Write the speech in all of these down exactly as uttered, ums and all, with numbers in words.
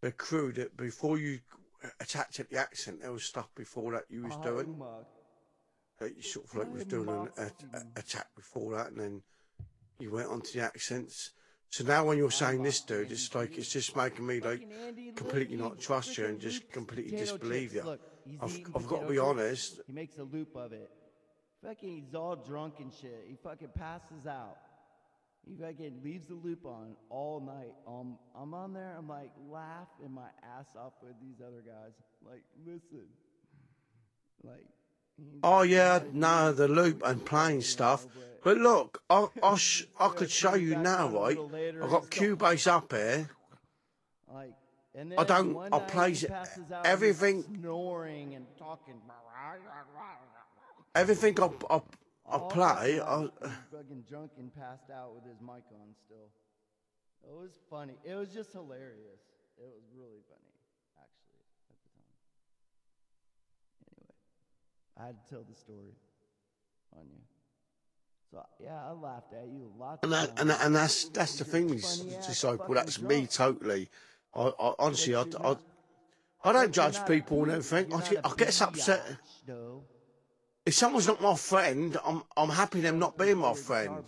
the crew that before you attacked at the accent, there was stuff before that you was doing. That you sort of like was doing an a, a, attack before that, and then you went on to the accents. So now when you're saying this, dude, it's like it's just making me like completely not trust you and just completely disbelieve you. I've, I've got to be honest. He makes a loop of it. Fucking, he's all drunk and shit. He fucking passes out. He fucking leaves the loop on all night. Um, I'm on there. I'm like laughing my ass off with these other guys. Like, listen, like. Oh yeah, no, the loop and playing stuff. But look, I I, sh I could show you now, right? I've got Cubase up here. Like, and I don't. I play everything. Snoring and talking. Everything I I, I play. I, fucking drunk and passed out with his mic on still. It was funny. It was just hilarious. It was really funny, actually, at the time. Anyway, I had to tell the story on you. So yeah, I laughed at you lots. And that, and, that, and that's that's the thing, Disciple. That's me totally. I, I honestly, I, I, I don't judge people and everything. I, I get upset. If someone's not my friend, I'm I'm happy them not being my friend.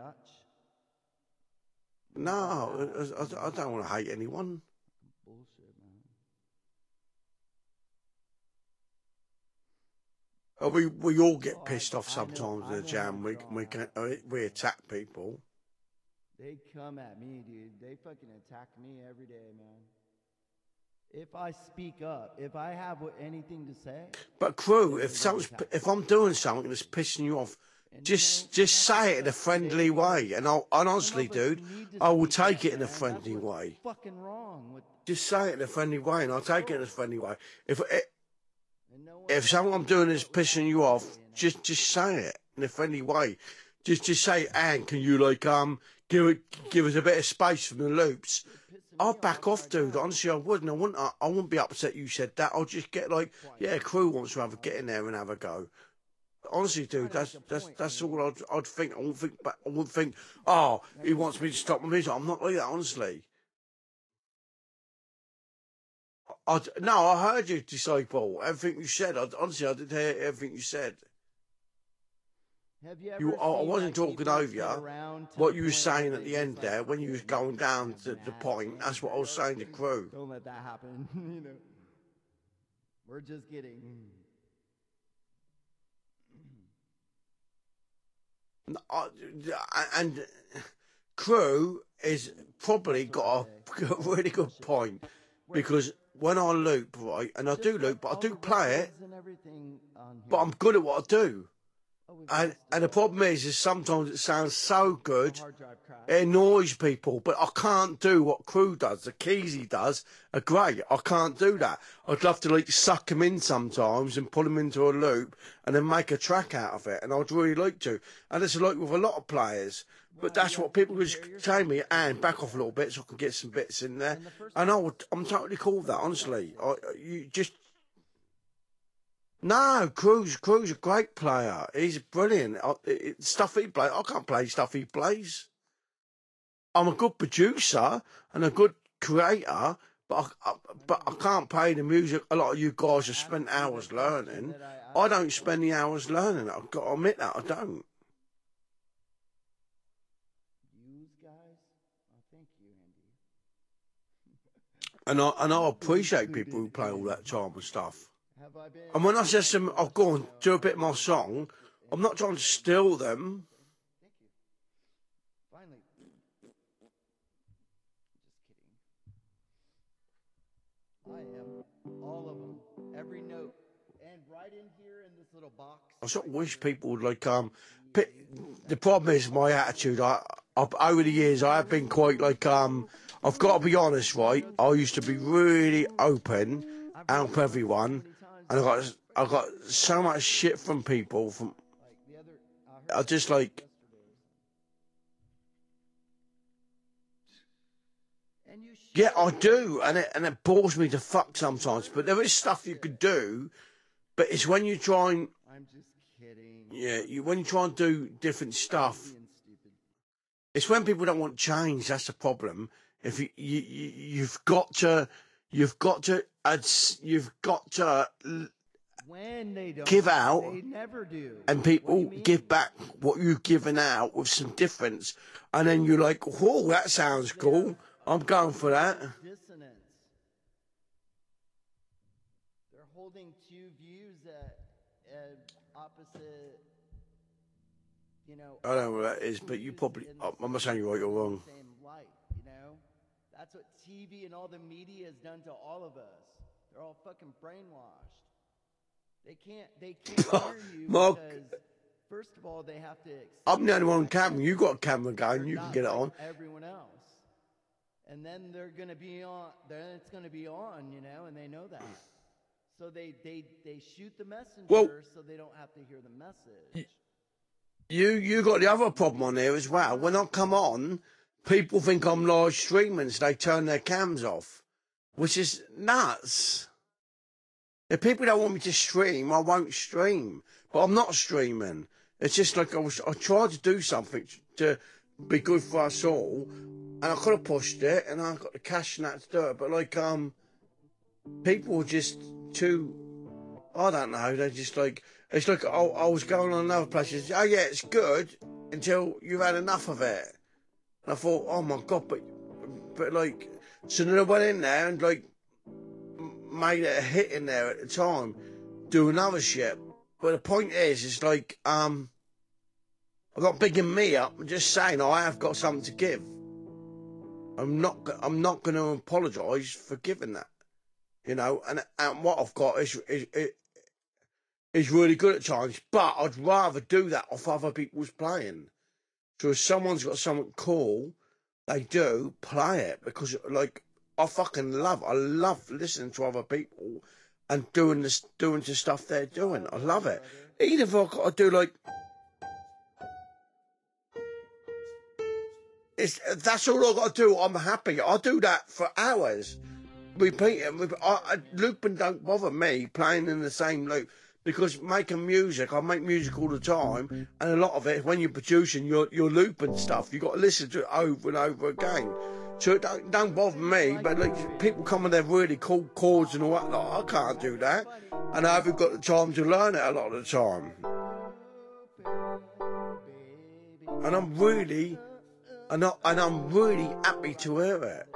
No, I, I don't want to hate anyone. We we all get pissed off sometimes in the jam. We we can, we attack people. They come at me, dude. They fucking attack me every day, man. If I speak up, if I have anything to say. But crew, if someone's, if I'm doing something that's pissing you off, just just say it in a friendly way. And I'll and honestly, dude, I will take it in a friendly way. Fucking wrong with. Just say it in a friendly way, and I'll take it in a friendly way. If it, if something I'm doing is pissing you off, just just say it in a friendly way. Just just say, Anne, can you like um give it give us a bit of space from the loops? I'll back off, dude. Honestly, I wouldn't. I wouldn't. I, I wouldn't be upset you said that. I'll just get like, yeah, crew wants to have a get in there and have a go. Honestly, dude, that's that's that's all I'd I'd think. I wouldn't think. I wouldn't think. Oh, he wants me to stop my music. I'm not like that, honestly. I no, I heard you, Disciple. Everything you said. I, honestly, I did hear everything you said. Have you ever you, I, I wasn't like talking over you. What you were saying at the end like, there, when you was going down to the point, that's what I was saying to crew. Don't let that happen. You know, we're just kidding. And crew is probably got a, a really good point, because when I loop, right, and I do loop, but I do play it, but I'm good at what I do. And, and the problem is, is sometimes it sounds so good, it annoys people, but I can't do what crew does. The keys he does are great. I can't do that. I'd love to like suck him in sometimes and put him into a loop and then make a track out of it. And I'd really like to. And it's like with a lot of players. But that's what people was telling me, and back off a little bit so I can get some bits in there. And I would, I'm totally cool with that, honestly. I, you just... No, Crew's Crew's a great player. He's brilliant. I, it, stuff he plays, I can't play stuff he plays. I'm a good producer and a good creator, but I, I, but I can't play the music. A lot of you guys have spent hours learning. I don't spend the hours learning. I've got to admit that I don't. And I and I appreciate people who play all that time and stuff. And when I say to them, I'll go and do a bit of my song, I'm not trying to steal them. Finally. Just kidding. I am. All of them. Every note. And right in here in this little box. I sort of wish people would like, um, pick, the problem is my attitude. I, I, over the years, I have been quite like, um, I've got to be honest, right? I used to be really open, help everyone. And I got I got so much shit from people. From I just like. Yeah, I do, and it and it bores me to fuck sometimes. But there is stuff you could do, but it's when you try and. I'm just kidding. Yeah, you when you try and do different stuff. It's when people don't want change. That's the problem. If you, you, you you've got to you've got to, you've got to when they don't give out, they never do. And people give back what you've given out with some difference, and then you're like, "Whoa, that sounds cool. I'm going for that." Dissonance. They're holding two views at, at opposite. You know, I don't know what that is, but you probably, I'm not saying you're right or wrong. Same light, you know? That's what T V and all the media has done to all of us. They're all fucking brainwashed. They can't, they can't hear you Mark, because, first of all, they have to accept I'm the only one on camera. You got a camera going, you they're can not get it like on. everyone else. And then they're going to be on, then it's going to be on, you know, and they know that. So they, they, they shoot the messenger Well, so they don't have to hear the message. You you got the other problem on here as well. When I come on, people think I'm live streaming, so they turn their cams off, which is nuts. If people don't want me to stream, I won't stream. But I'm not streaming. It's just like I was. I tried to do something to be good for us all, and I could have pushed it, and I got the cash and that to do it. But like um, people are just too. I don't know. They're just like. It's like I, I was going on another place. It's, oh yeah, it's good until you've had enough of it. And I thought, oh my god, but but like, so then I went in there and like made it a hit in there at the time, doing other shit. But the point is, it's like um, I'm not bigging me up. I'm just saying I have got something to give. I'm not. I'm not going to apologise for giving that. You know, and and what I've got is is. is Is really good at times, but I'd rather do that off other people's playing. So if someone's got something cool, they do play it because, like, I fucking love. I love listening to other people and doing this, doing the stuff they're doing. I love it. Even if I've got to do like, it's that's all I've got to do. I'm happy. I do that for hours, repeating. I, I, looping don't bother me playing in the same loop. Because making music, I make music all the time, and a lot of it, when you're producing, you're you're looping stuff. You got to listen to it over and over again. So it don't, don't bother me. But like people come with their really cool chords and all that. Like, I can't do that, and I haven't got the time to learn it a lot of the time. And I'm really, and I, and I'm really happy to hear it.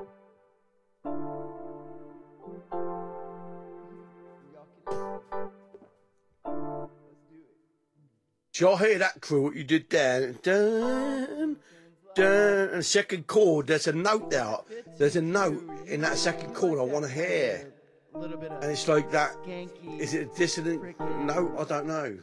So I hear that crew, what you did there, dun, dun, and second chord, there's a note there, there's a note in that second chord I want to hear, and it's like that, is it a dissonant note? I don't know.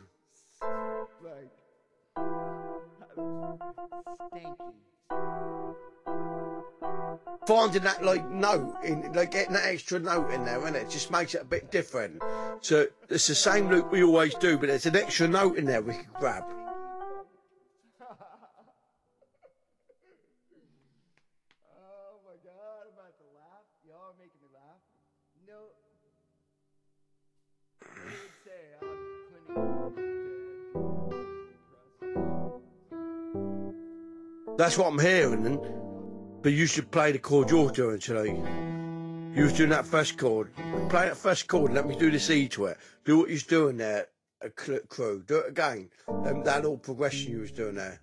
Finding that like note, in, like getting that extra note in there, innit? It just makes it a bit different. So it's the same loop we always do, but there's an extra note in there we can grab. Oh my god, I'm about to laugh. Y'all are making me laugh. No. I would say I'm clinically. That's what I'm hearing. But you should play the chord you're doing today. You was doing that first chord. Play that first chord and let me do the C to it. Do what you was doing there, a crew. Do it again. Um, that little progression you was doing there.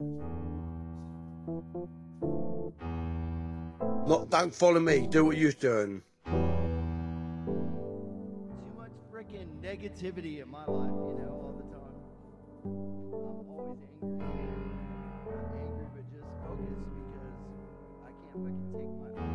Not, don't follow me. Do what you was doing. Too much freaking negativity in my life, you know, all the time. I'm always angry. Not angry, but just focused because I can't fucking take my eyes off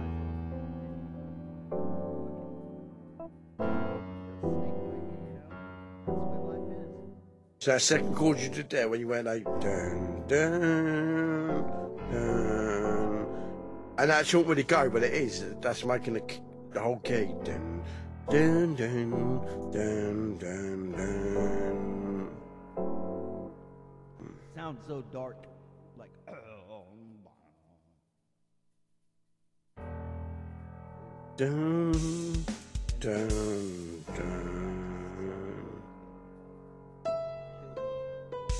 So that second chord you did there when you went like dun dun dun, and that shouldn't really go, but it is. That's making the, the whole key dun dun dun dun dun dun. Sounds so dark, like. Dun dun dun.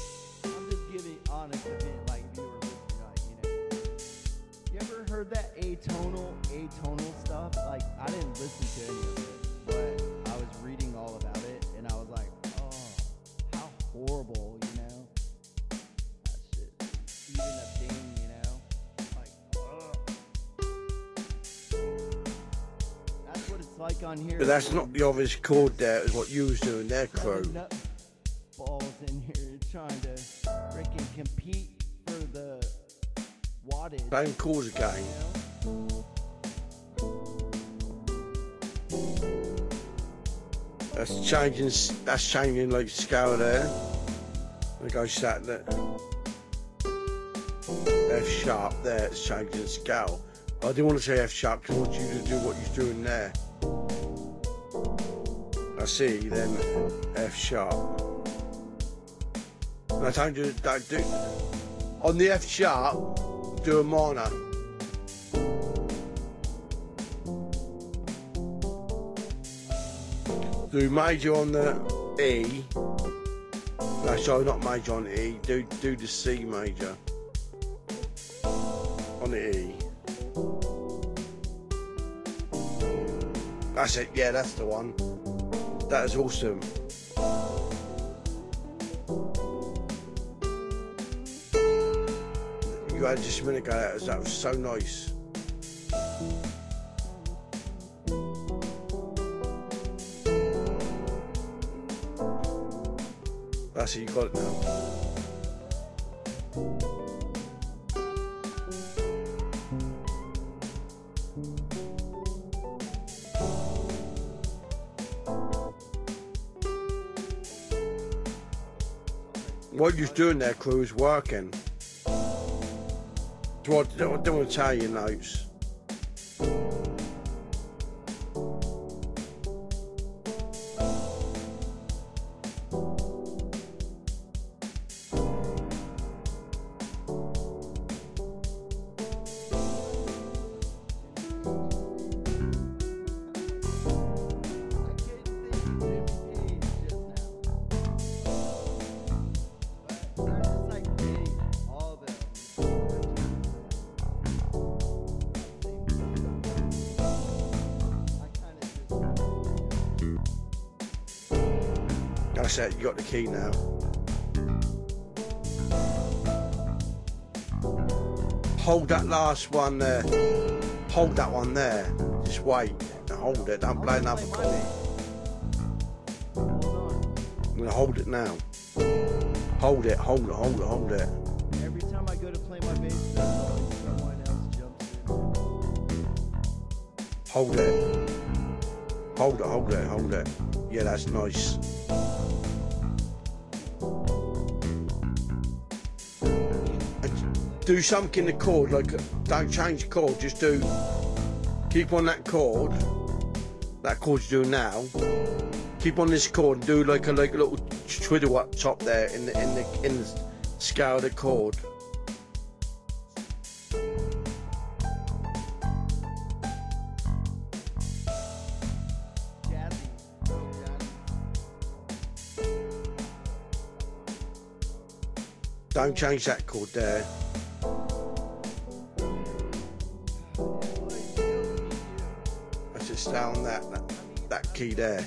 I'm just giving honest opinion, like if you were listening, like, you know. You ever heard that A atonal, atonal stuff, like, I didn't listen to any of it, but I was reading all about it, and I was like, oh, how horrible, you know? That shit, even a thing, you know? Like, ugh. That's what it's like on here. But that's not the obvious chord there, is what you was doing there, Crow. Nut balls in here trying to freaking compete for the wattage. Same chords again. You know? That's changing, that's changing like scale there. There goes that there. F sharp there, it's changing scale. I didn't want to say F sharp because I want you to do what you're doing there. I see, then F sharp. And I told you, don't do, on the F sharp, do a minor. Do major on the E. No, sorry, not major on the E. Do do the C major on the E. That's it. Yeah, that's the one. That is awesome. You had just a minute ago. That was, that was so nice. That's it, you got it now. What you're doing there, Crew, is working. So I don't, don't want to tell you notes. That's it, you got the key now. Hold that last one there. Hold that one there. Just wait. Now hold it. Don't play another chord. I'm gonna hold it now. Hold it, hold it, hold it, hold it. Every time I go to play my bass, there's always someone else jumps in. Hold it. Hold it, hold it, hold it. Yeah, that's nice. Do something in the chord, like don't change the chord, just do, keep on that chord, that chord you're doing now, keep on this chord and do like a like a little twiddle up top there in the in the in the scale of the chord. Jazzy. Oh, jazzy. Don't change that chord there. Just down that, that that key there.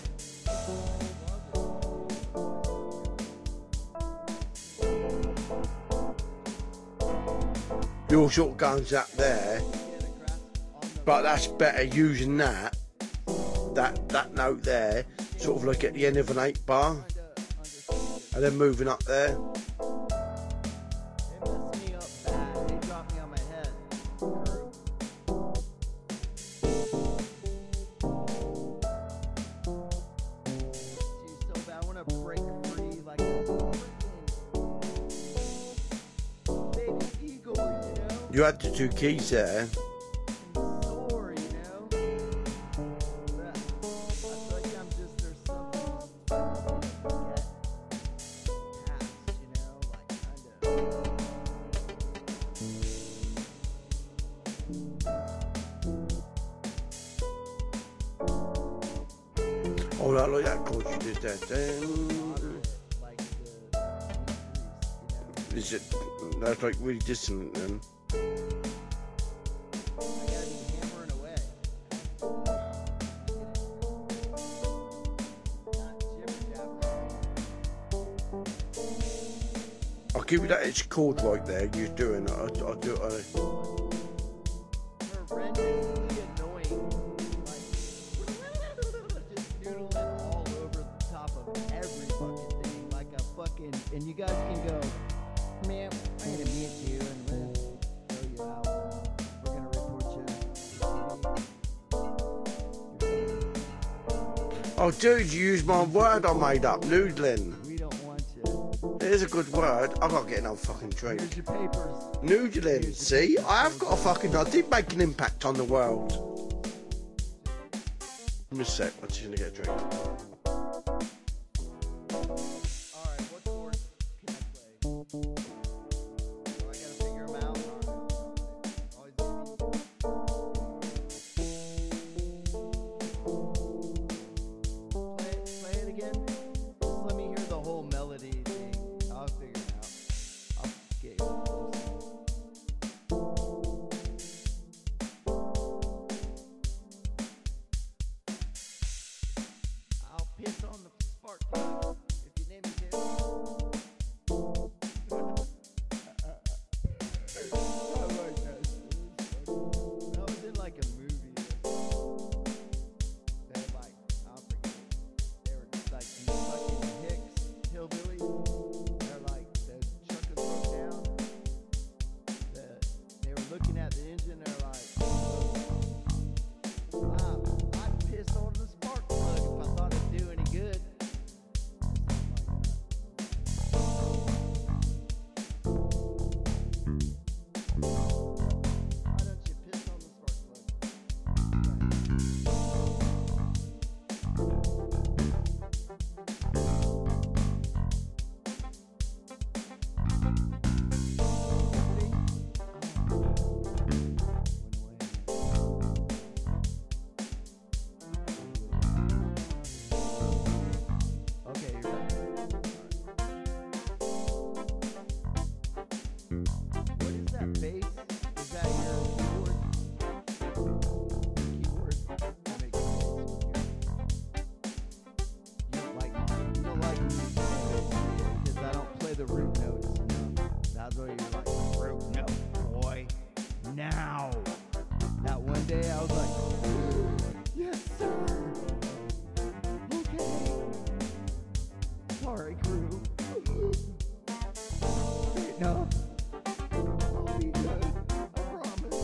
Your shotgun's up there, but that's better using that that that note there, sort of like at the end of an eight bar, and then moving up there. You had the two keys there. Sore, you know? But I feel like I'm just, there's something I didn't get past, you know? Like, kinda. Oh, I like that chord you did there. Then. Like the increase, you know? Is it? That's like really dissonant then. I gotta be I'll give you that. It's chord right there. You're doing it. I'll, I'll do it. I, Horrendously annoying. Like, just noodling all over the top of every fucking thing. Like a fucking. And you guys can go, man, I'm gonna mute you and we're gonna throw you out. We're gonna report you. oh, dude, you used my word I made up. Noodling. We don't want you. It is a good word. I've got to get another fucking drink. Here's your papers. Noodling. See, I have got a fucking. I did make an impact on the world. Give me a sec. I'm just gonna get a drink. Alright, what chords can I play? Do I gotta figure them out? Alright. Always Play it, play it again. Just let me hear the whole melody thing. I'll figure it out. I'll get you. I'll piss on the spark plug if you name it too. I like that. That was in like a movie. They're like, I'll forget it. They were like these fucking hicks, hillbillies. They're like, the truck was broke down. The, they were looking at the engine. They're like, wow, I'd piss on the spark plug if I thought it'd do any good. Why don't you piss on the spark plug? Okay, you're back. What is that bass? Is that your keyboard? Keyboard? That makes sense with your. You don't like mine. You don't like me playing bass because I don't play the root notes enough. That's what you're like, root note, boy. Now. That one day I was like, yes, sir. Okay. Sorry, crew. No. I'll be good. I promise.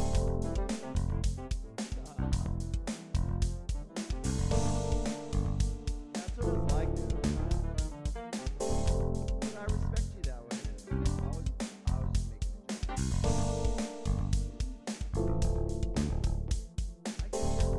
That's what it's like, dude. And I respect you that way, dude. I was, I was just making a joke. I get you.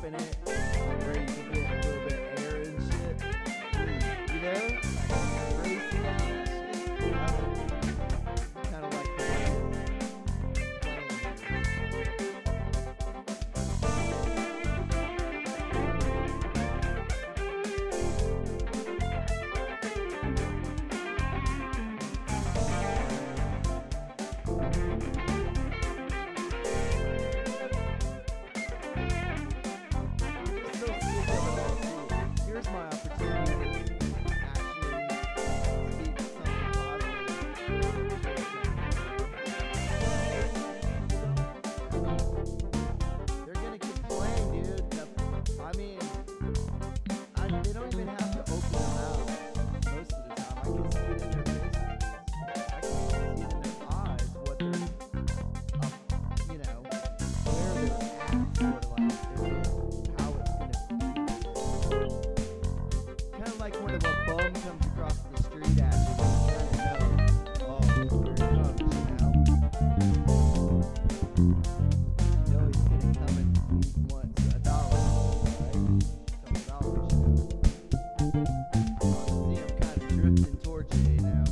in it, where you can get a little bit of air and shit. You know? Racing and shit. Kind of like the way here's my opportunity to actually speak something positive. They're gonna keep playing, dude. The- I mean, I, they don't even have to open their mouth most of the time. I can see it in their faces. I can see it in their eyes what they're, uh, you know, where they're at, sort of like they're how it's gonna be. Kind of like when a bum comes across the street at you, you kind of know, oh, here he comes, you know? You know he's gonna come and he wants a dollar, right? Couple dollars, you know? See him kind of drifting towards you, you know?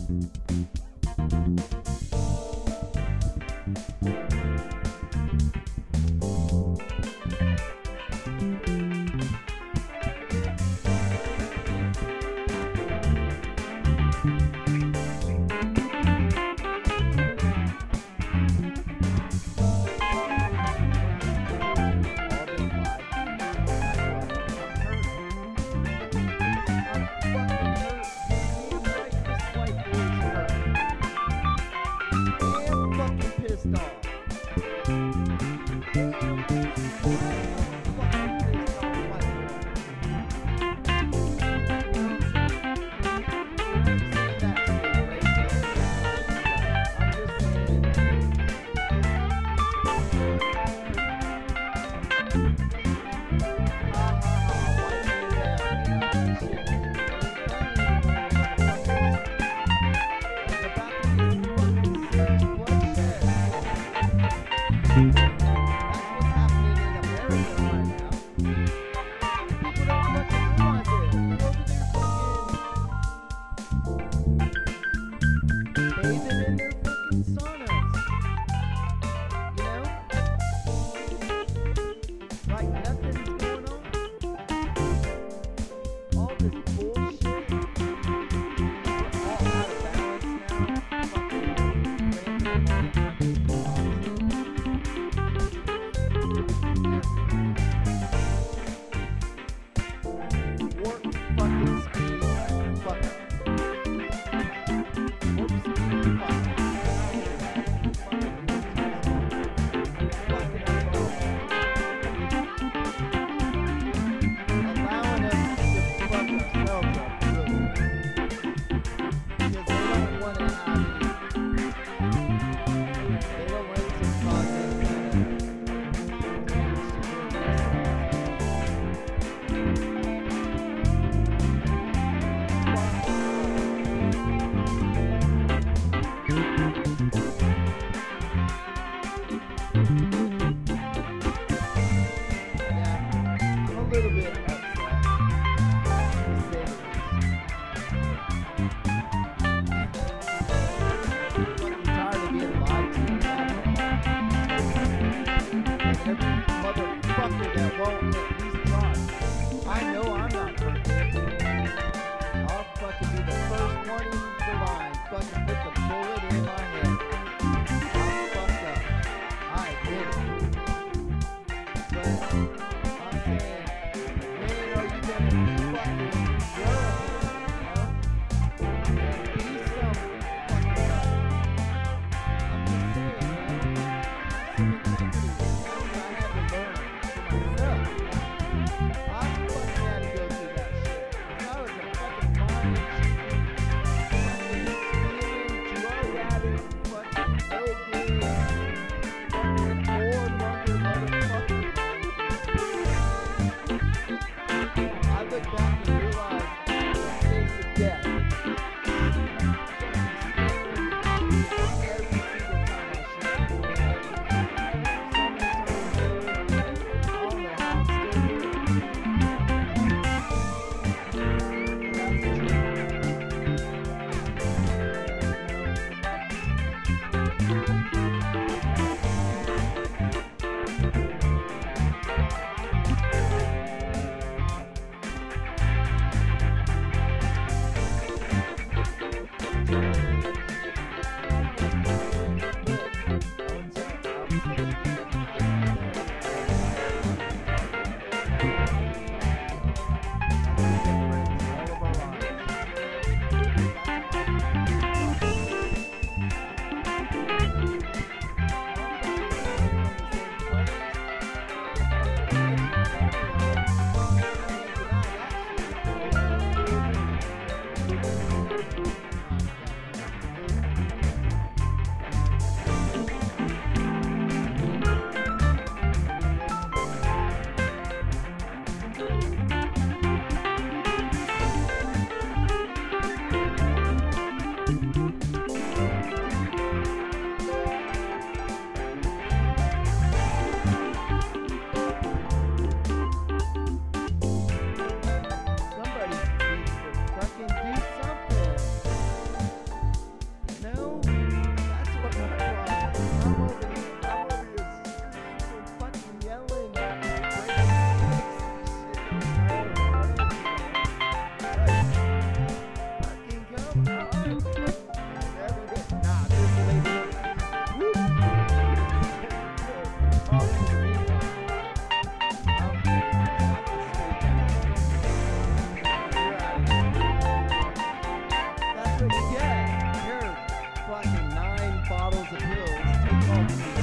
That's what you get. Here, fucking nine bottles of pills. Take all these.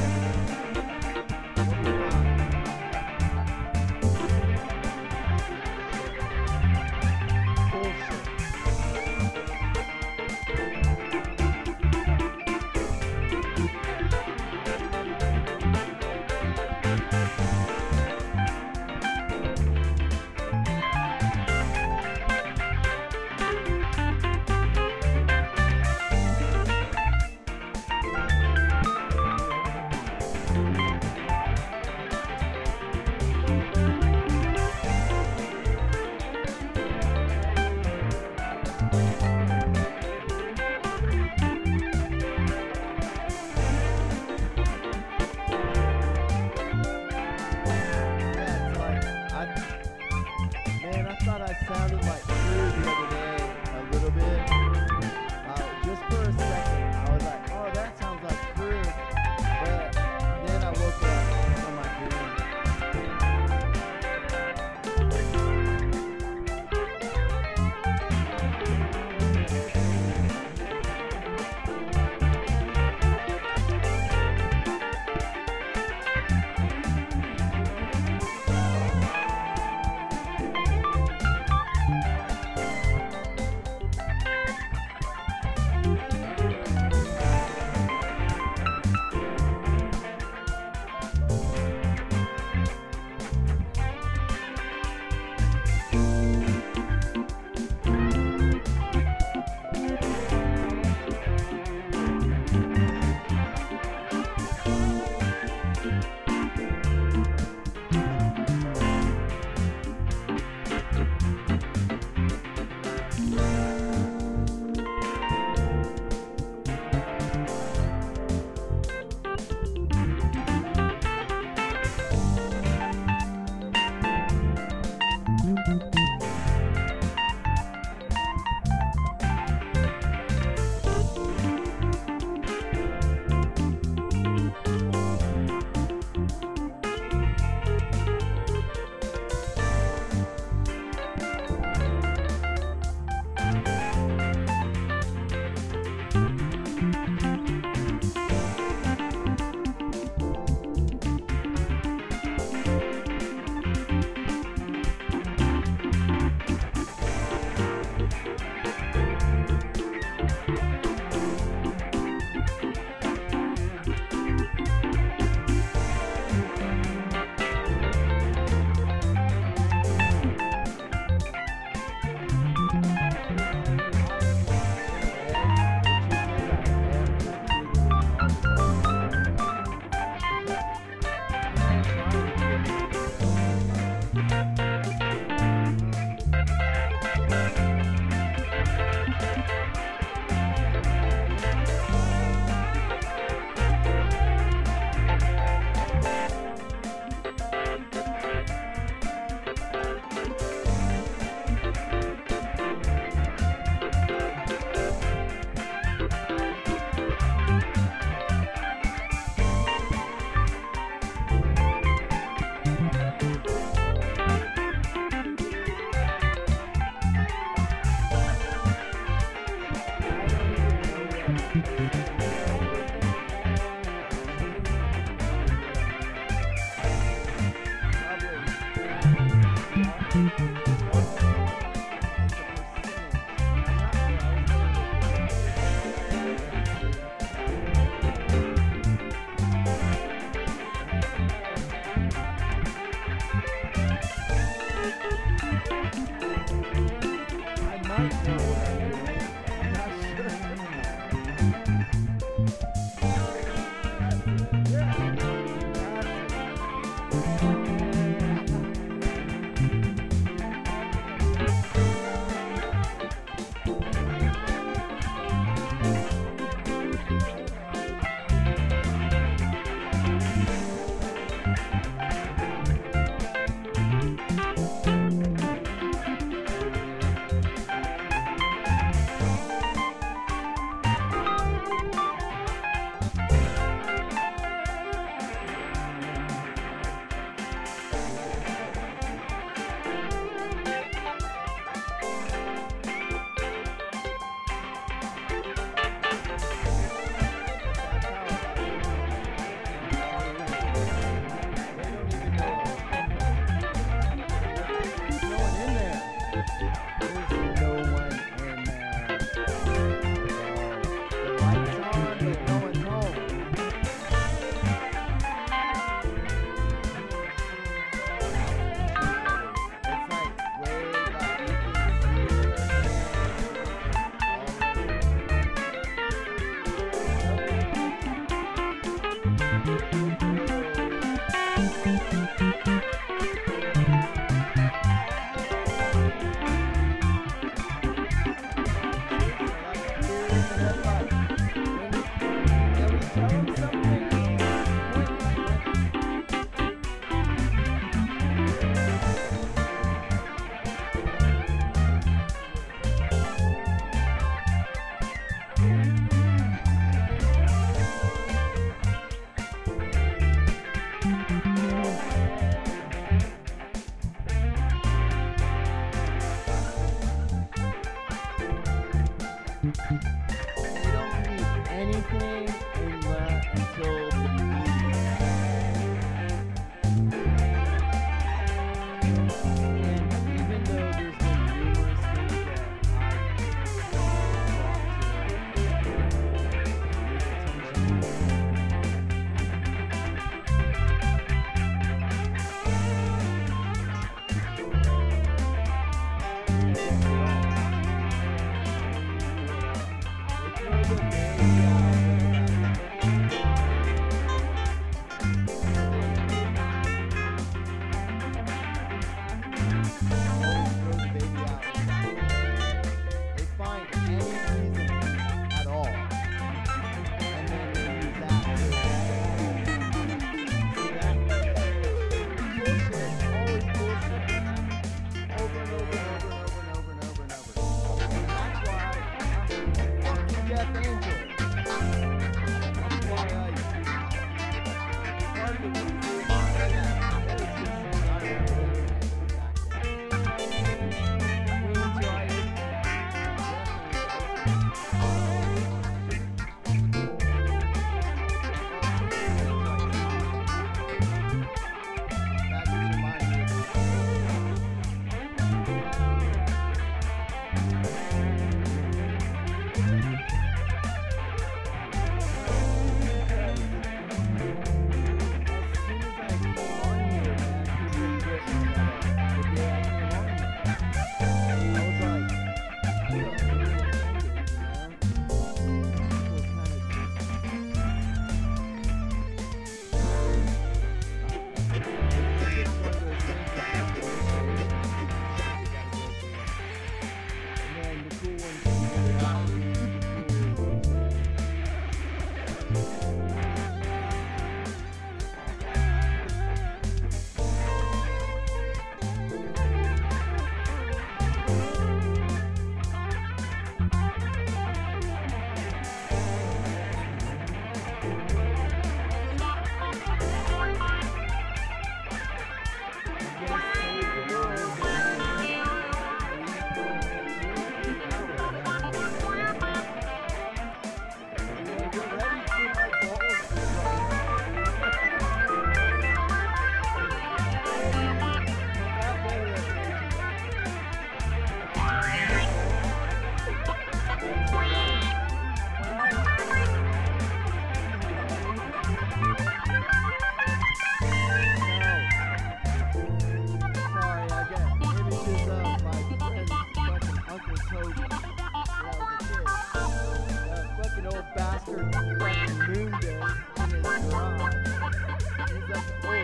Sounded like Crew the other day a little bit. Uh, just for a second, I was like, oh, that sounds like Crew. But then I woke up from my dream.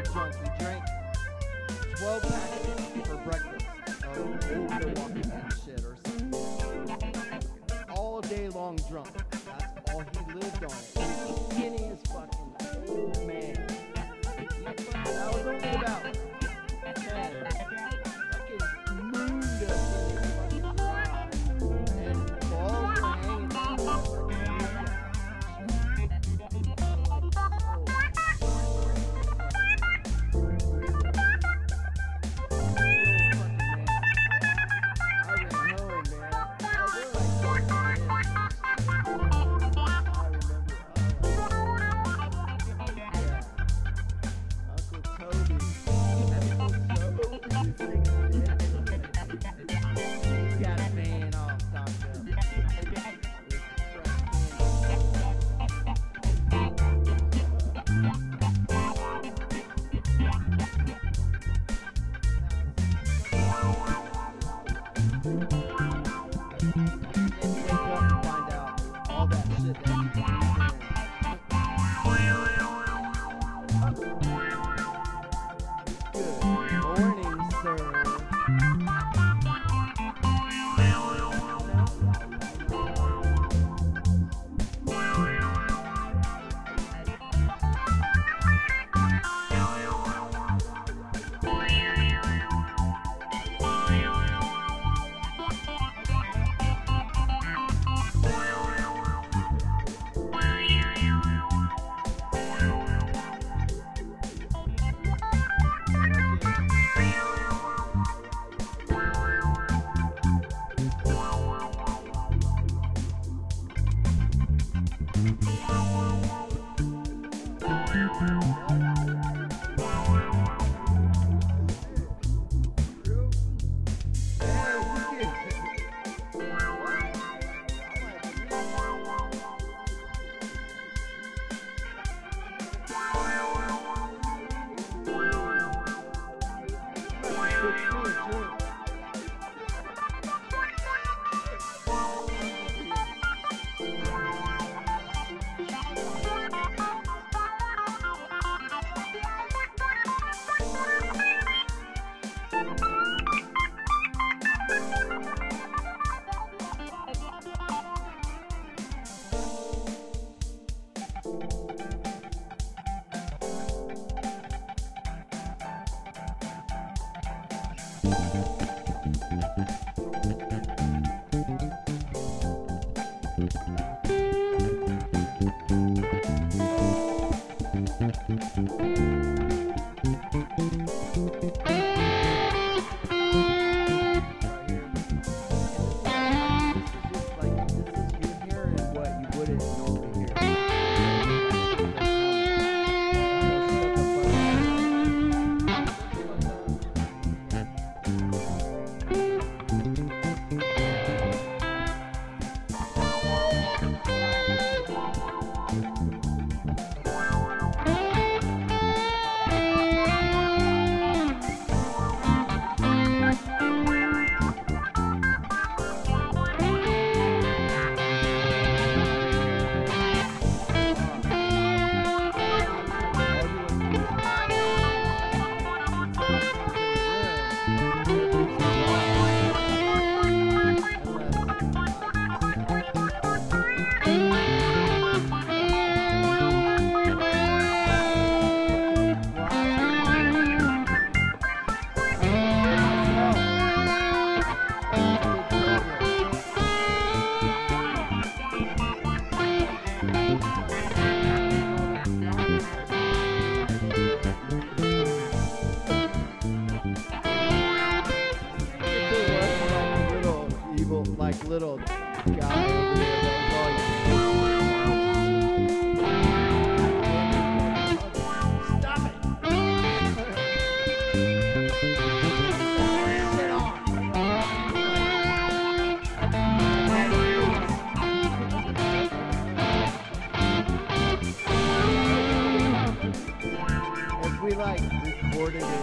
drunk. He drank twelve packets for breakfast of old Milwaukee and shit or something. All day long drunk. That's all he lived on. He was skinny as fucking old man. That was only about man, fucking mooned us in his fucking ride. And balls were hanging down his fucking little guy over there that was all stop it. Sit on. If we like recorded it.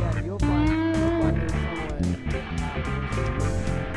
Yeah, you'll find you'll find her somewhere.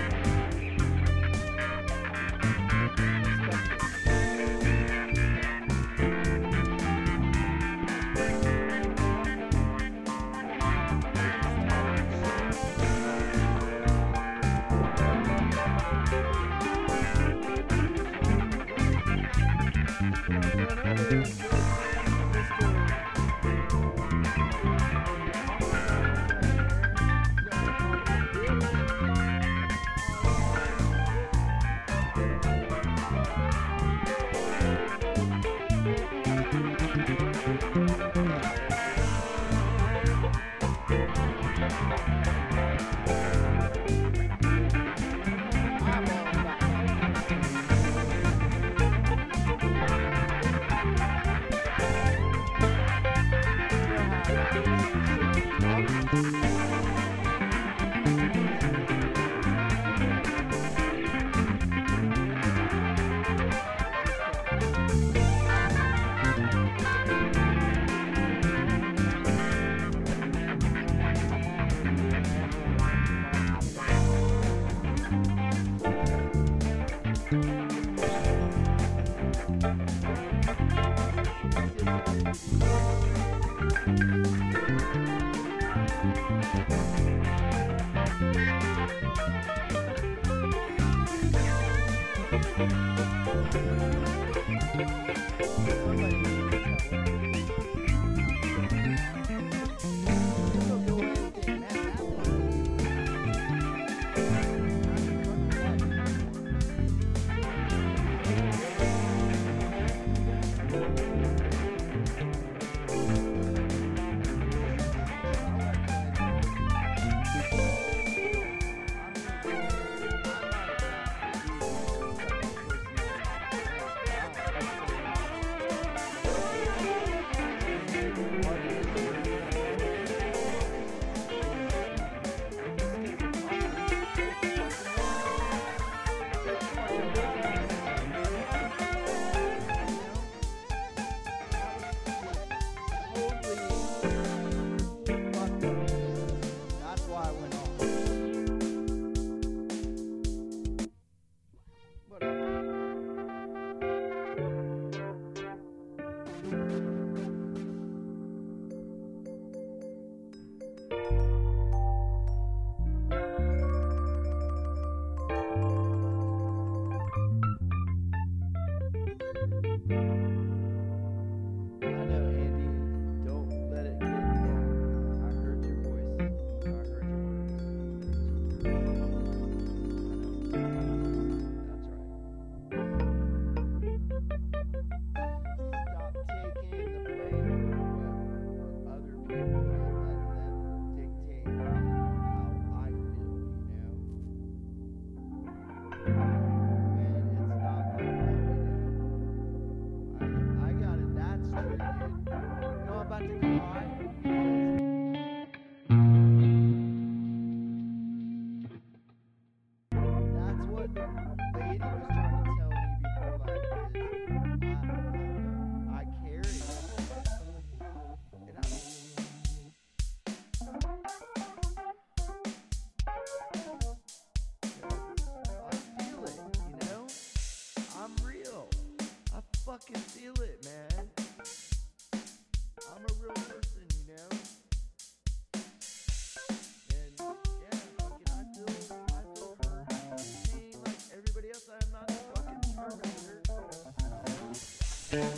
Fucking feel it, man. I'm a real person, you know? And yeah, fucking I feel I feel pain like everybody else. I'm not a fucking Terminator.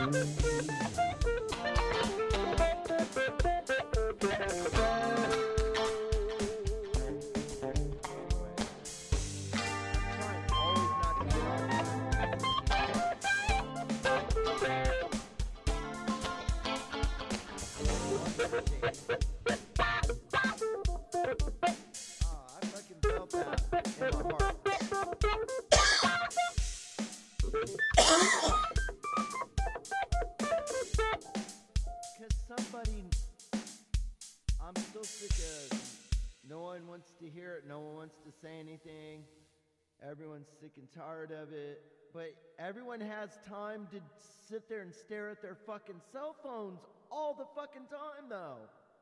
Everyone's sick and tired of it, but everyone has time to sit there and stare at their fucking cell phones all the fucking time, though.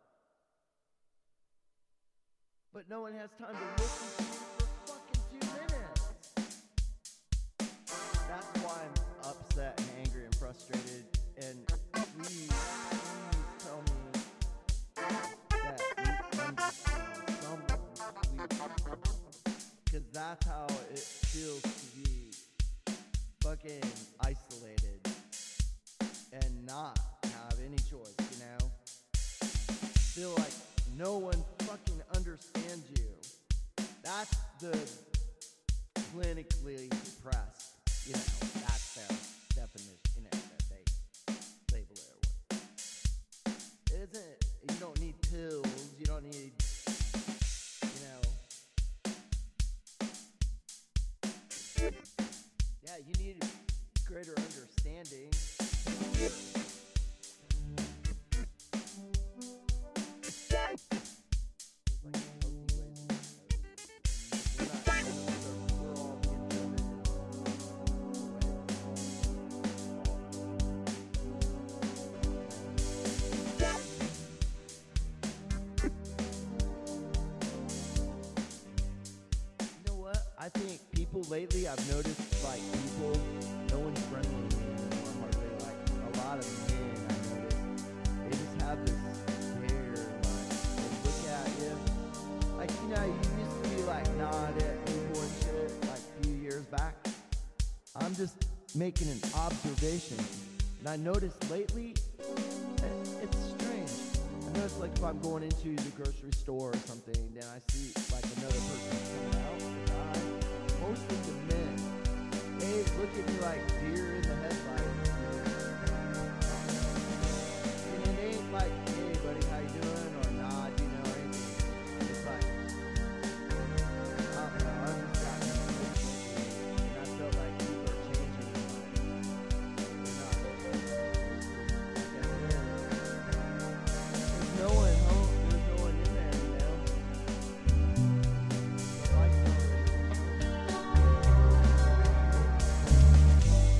But no one has time to listen to you for fucking two minutes. That's why I'm upset and angry and frustrated. And please, please tell me that you understand someone, please. Because that's how it feels to be fucking isolated and not have any choice, you know? Feel like no one fucking understands you. That's the clinically depressed, you know, that's their definition, you know, that they label it or what. It isn't, you don't need pills, you don't need, you know, yeah, you need greater understanding. I think people lately, I've noticed, like, people, no one's friendly anymore, hardly. Like, a lot of men, I noticed, they just have this stare, like, they look at you. Like, you know, you used to be, like, nod at people and shit, like, a few years back. I'm just making an observation. And I noticed lately, it's strange. I notice, like, if I'm going into the grocery store or something, then I see, like, another person coming out. Most of the men, they look at me like deer in the headlights. And it ain't like, hey buddy, how you doing? Or nod, you know, anything. It's like, I don't know, I've just gotten used to it. And I felt like people are changing. They're not. Like I said, there's no one home, there's no one in there, you know. Like,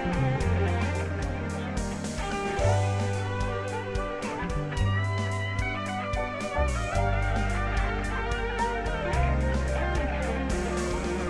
Bye.